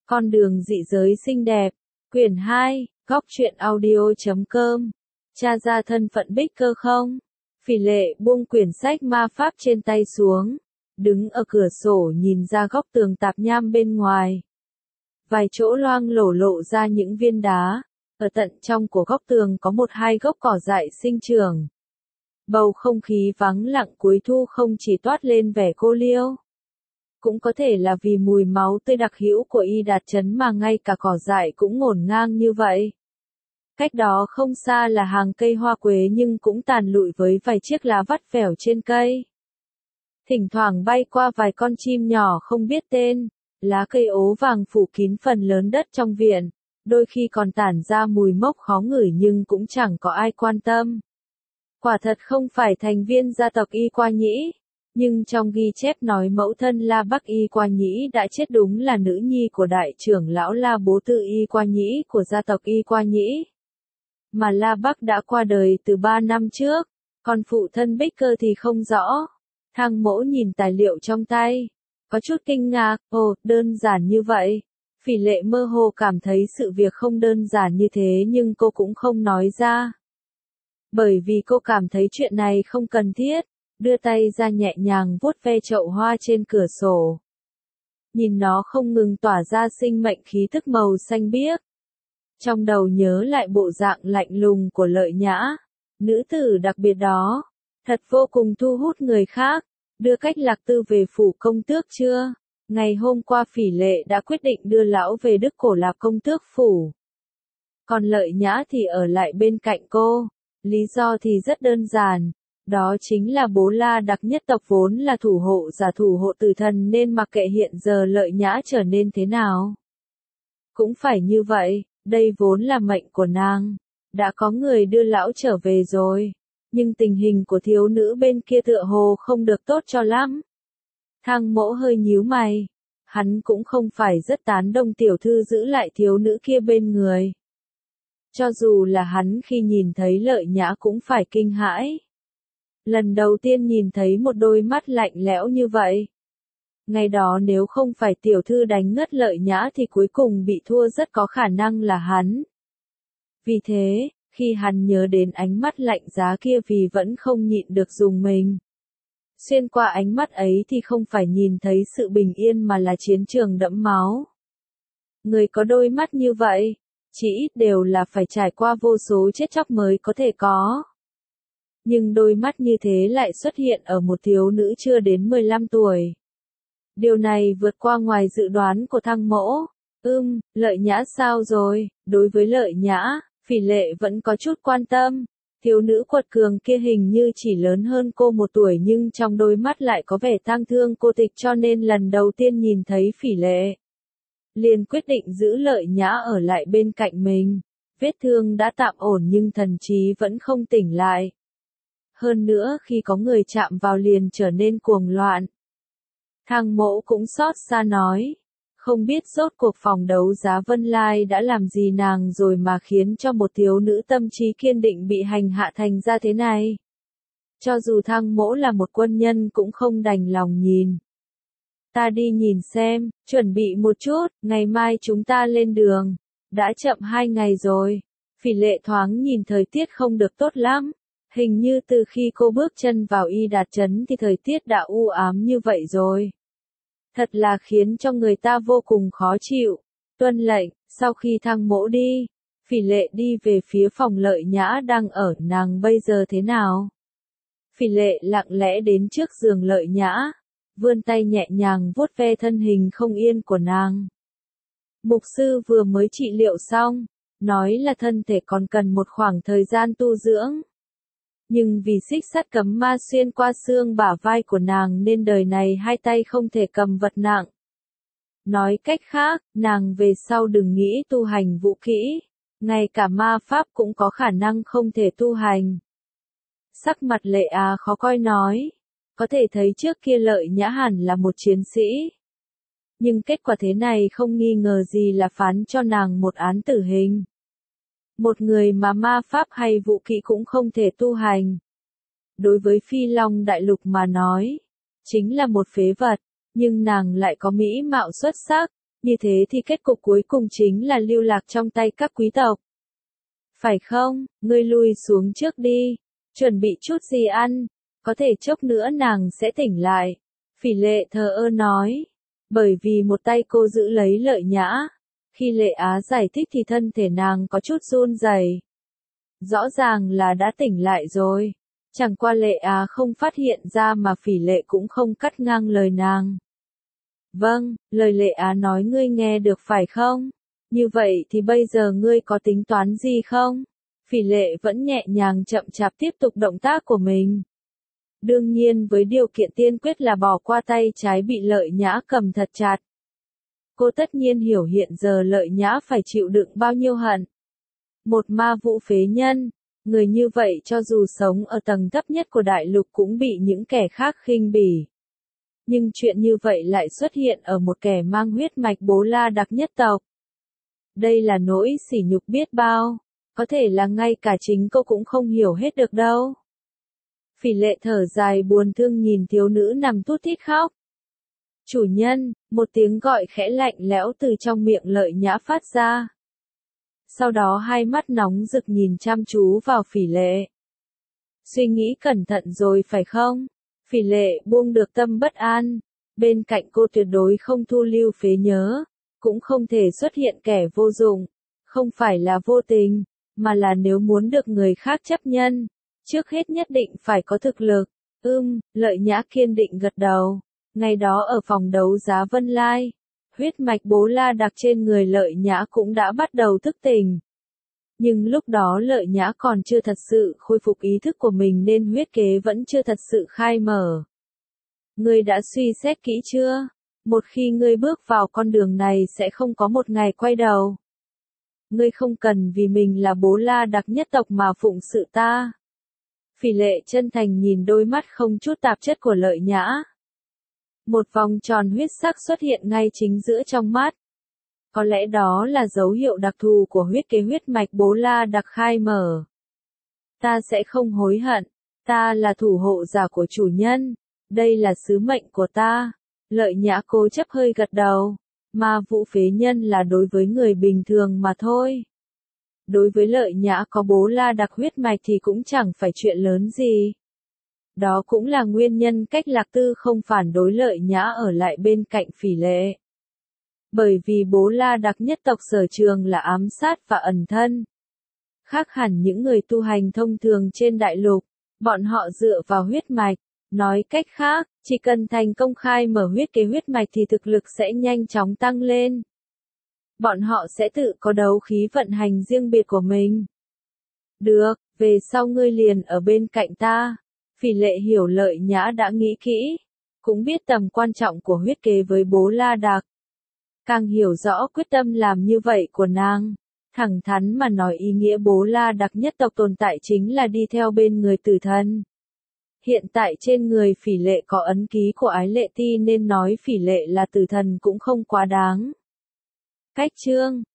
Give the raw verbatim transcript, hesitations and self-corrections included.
Con đường dị giới xinh đẹp, quyển hai, góc truyện audio chấm com. Tra ra thân phận Bích Cơ không? Phỉ Lệ buông quyển sách ma pháp trên tay xuống, đứng ở cửa sổ nhìn ra góc tường tạp nham bên ngoài. Vài chỗ loang lổ lộ ra những viên đá, ở tận trong của góc tường có một hai gốc cỏ dại sinh trưởng. Bầu không khí vắng lặng cuối thu không chỉ toát lên vẻ cô liêu. Cũng có thể là vì mùi máu tươi đặc hữu của Y Đạt Trấn mà ngay cả cỏ dại cũng ngổn ngang như vậy. Cách đó không xa là hàng cây hoa quế nhưng cũng tàn lụi với vài chiếc lá vắt vẻo trên cây. Thỉnh thoảng bay qua vài con chim nhỏ không biết tên, lá cây ố vàng phủ kín phần lớn đất trong viện, đôi khi còn tản ra mùi mốc khó ngửi nhưng cũng chẳng có ai quan tâm. Quả thật không phải thành viên gia tộc Y Qua Nhĩ, nhưng trong ghi chép nói mẫu thân La Bắc Y Qua Nhĩ đã chết đúng là nữ nhi của đại trưởng lão La Bố Tự Y Qua Nhĩ của gia tộc Y Qua Nhĩ. Mà La Bắc đã qua đời từ ba năm trước, còn phụ thân Bích Cơ thì không rõ. Thang Mỗ nhìn tài liệu trong tay, có chút kinh ngạc, ồ, đơn giản như vậy. Phỉ Lệ mơ hồ cảm thấy sự việc không đơn giản như thế nhưng cô cũng không nói ra. Bởi vì cô cảm thấy chuyện này không cần thiết, đưa tay ra nhẹ nhàng vuốt ve chậu hoa trên cửa sổ. Nhìn nó không ngừng tỏa ra sinh mệnh khí tức màu xanh biếc. Trong đầu nhớ lại bộ dạng lạnh lùng của Lợi Nhã, nữ tử đặc biệt đó, thật vô cùng thu hút người khác. Đưa Cách Lạc Tư về phủ công tước chưa? Ngày hôm qua Phỉ Lệ đã quyết định đưa lão về Đức Cổ Lạc công tước phủ. Còn Lợi Nhã thì ở lại bên cạnh cô. Lý do thì rất đơn giản, đó chính là bố La Đặc nhất tộc vốn là thủ hộ giả thủ hộ tử thần nên mặc kệ hiện giờ Lợi Nhã trở nên thế nào. Cũng phải như vậy, đây vốn là mệnh của nàng. Đã có người đưa lão trở về rồi, nhưng tình hình của thiếu nữ bên kia tựa hồ không được tốt cho lắm. Thang Mỗ hơi nhíu mày, hắn cũng không phải rất tán đồng tiểu thư giữ lại thiếu nữ kia bên người. Cho dù là hắn khi nhìn thấy Lợi Nhã cũng phải kinh hãi. Lần đầu tiên nhìn thấy một đôi mắt lạnh lẽo như vậy. Ngày đó nếu không phải tiểu thư đánh ngất Lợi Nhã thì cuối cùng bị thua rất có khả năng là hắn. Vì thế, khi hắn nhớ đến ánh mắt lạnh giá kia vì vẫn không nhịn được dùng mình. Xuyên qua ánh mắt ấy thì không phải nhìn thấy sự bình yên mà là chiến trường đẫm máu. Người có đôi mắt như vậy, chỉ ít đều là phải trải qua vô số chết chóc mới có thể có. Nhưng đôi mắt như thế lại xuất hiện ở một thiếu nữ chưa đến mười lăm tuổi. Điều này vượt qua ngoài dự đoán của Thang Mỗ. Ưm, Lợi Nhã sao rồi? Đối với Lợi Nhã, Phỉ Lệ vẫn có chút quan tâm. Thiếu nữ quật cường kia hình như chỉ lớn hơn cô một tuổi nhưng trong đôi mắt lại có vẻ tang thương cô tịch cho nên lần đầu tiên nhìn thấy Phỉ Lệ, liền quyết định giữ Lợi Nhã ở lại bên cạnh mình. Vết thương đã tạm ổn nhưng thần trí vẫn không tỉnh lại. Hơn nữa khi có người chạm vào liền trở nên cuồng loạn. Thang Mỗ cũng xót xa nói. Không biết rốt cuộc phòng đấu giá Vân Lai đã làm gì nàng rồi mà khiến cho một thiếu nữ tâm trí kiên định bị hành hạ thành ra thế này. Cho dù Thang Mỗ là một quân nhân cũng không đành lòng nhìn. Ta đi nhìn xem, chuẩn bị một chút, ngày mai chúng ta lên đường. Đã chậm hai ngày rồi. Phỉ Lệ thoáng nhìn thời tiết không được tốt lắm. Hình như từ khi cô bước chân vào Y Đạt Trấn thì thời tiết đã u ám như vậy rồi. Thật là khiến cho người ta vô cùng khó chịu. Tuân lệnh, sau khi Thang Mỗ đi, Phỉ Lệ đi về phía phòng Lợi Nhã đang ở. Nàng bây giờ thế nào? Phỉ Lệ lặng lẽ đến trước giường Lợi Nhã, vươn tay nhẹ nhàng vuốt ve thân hình không yên của nàng. Mục sư vừa mới trị liệu xong, nói là thân thể còn cần một khoảng thời gian tu dưỡng. Nhưng vì xích sắt cấm ma xuyên qua xương bả vai của nàng nên đời này hai tay không thể cầm vật nặng. Nói cách khác, nàng về sau đừng nghĩ tu hành vũ kỹ, ngay cả ma pháp cũng có khả năng không thể tu hành. Sắc mặt Lệ Á khó coi nói, có thể thấy trước kia Lợi Nhã hẳn là một chiến sĩ. Nhưng kết quả thế này không nghi ngờ gì là phán cho nàng một án tử hình. Một người mà ma pháp hay vũ kỹ cũng không thể tu hành. Đối với Phi Long Đại Lục mà nói, chính là một phế vật, nhưng nàng lại có mỹ mạo xuất sắc, như thế thì kết cục cuối cùng chính là lưu lạc trong tay các quý tộc. Phải không, ngươi lui xuống trước đi, chuẩn bị chút gì ăn, có thể chốc nữa nàng sẽ tỉnh lại. Phỉ Lệ thờ ơ nói, bởi vì một tay cô giữ lấy Lợi Nhã. Khi Lệ Á giải thích thì thân thể nàng có chút run rẩy. Rõ ràng là đã tỉnh lại rồi. Chẳng qua Lệ Á không phát hiện ra mà Phỉ Lệ cũng không cắt ngang lời nàng. Vâng, lời Lệ Á nói ngươi nghe được phải không? Như vậy thì bây giờ ngươi có tính toán gì không? Phỉ Lệ vẫn nhẹ nhàng chậm chạp tiếp tục động tác của mình. Đương nhiên với điều kiện tiên quyết là bỏ qua tay trái bị Lợi Nhã cầm thật chặt. Cô tất nhiên hiểu hiện giờ Lợi Nhã phải chịu đựng bao nhiêu hận. Một ma vũ phế nhân, người như vậy cho dù sống ở tầng thấp nhất của đại lục cũng bị những kẻ khác khinh bỉ. Nhưng chuyện như vậy lại xuất hiện ở một kẻ mang huyết mạch Bố La Đặc nhất tộc. Đây là nỗi sỉ nhục biết bao, có thể là ngay cả chính cô cũng không hiểu hết được đâu. Phỉ Lệ thở dài buồn thương nhìn thiếu nữ nằm thút thít khóc. Chủ nhân, một tiếng gọi khẽ lạnh lẽo từ trong miệng Lợi Nhã phát ra. Sau đó hai mắt nóng rực nhìn chăm chú vào Phỉ Lệ. Suy nghĩ cẩn thận rồi phải không? Phỉ Lệ buông được tâm bất an. Bên cạnh cô tuyệt đối không thu lưu phế nhớ. Cũng không thể xuất hiện kẻ vô dụng. Không phải là vô tình, mà là nếu muốn được người khác chấp nhận. Trước hết nhất định phải có thực lực. Ưm, Lợi Nhã kiên định gật đầu. Ngày đó ở phòng đấu giá Vân Lai, huyết mạch Bố La Đặc trên người Lợi Nhã cũng đã bắt đầu thức tỉnh. Nhưng lúc đó Lợi Nhã còn chưa thật sự khôi phục ý thức của mình nên huyết kế vẫn chưa thật sự khai mở. Ngươi đã suy xét kỹ chưa? Một khi ngươi bước vào con đường này sẽ không có một ngày quay đầu. Ngươi không cần vì mình là Bố La Đặc nhất tộc mà phụng sự ta. Phỉ Lệ chân thành nhìn đôi mắt không chút tạp chất của Lợi Nhã. Một vòng tròn huyết sắc xuất hiện ngay chính giữa trong mắt. Có lẽ đó là dấu hiệu đặc thù của huyết kế huyết mạch Bố La Đặc khai mở. Ta sẽ không hối hận, ta là thủ hộ giả của chủ nhân, đây là sứ mệnh của ta. Lợi Nhã cố chấp hơi gật đầu, ma vũ phế nhân là đối với người bình thường mà thôi. Đối với Lợi Nhã có Bố La Đặc huyết mạch thì cũng chẳng phải chuyện lớn gì. Đó cũng là nguyên nhân cách Lạc Tư không phản đối Lợi Nhã ở lại bên cạnh Phỉ Lệ. Bởi vì Bố La Đặc nhất tộc sở trường là ám sát và ẩn thân. Khác hẳn những người tu hành thông thường trên đại lục, bọn họ dựa vào huyết mạch. Nói cách khác, chỉ cần thành công khai mở huyết kế huyết mạch thì thực lực sẽ nhanh chóng tăng lên. Bọn họ sẽ tự có đấu khí vận hành riêng biệt của mình. Được, về sau ngươi liền ở bên cạnh ta. Phỉ Lệ hiểu Lợi Nhã đã nghĩ kỹ, cũng biết tầm quan trọng của huyết kế với Bố La Đặc. Càng hiểu rõ quyết tâm làm như vậy của nàng, thẳng thắn mà nói ý nghĩa Bố La Đặc nhất tộc tồn tại chính là đi theo bên người tử thần. Hiện tại trên người Phỉ Lệ có ấn ký của Ái Lệ Ti nên nói Phỉ Lệ là tử thần cũng không quá đáng. Cách chương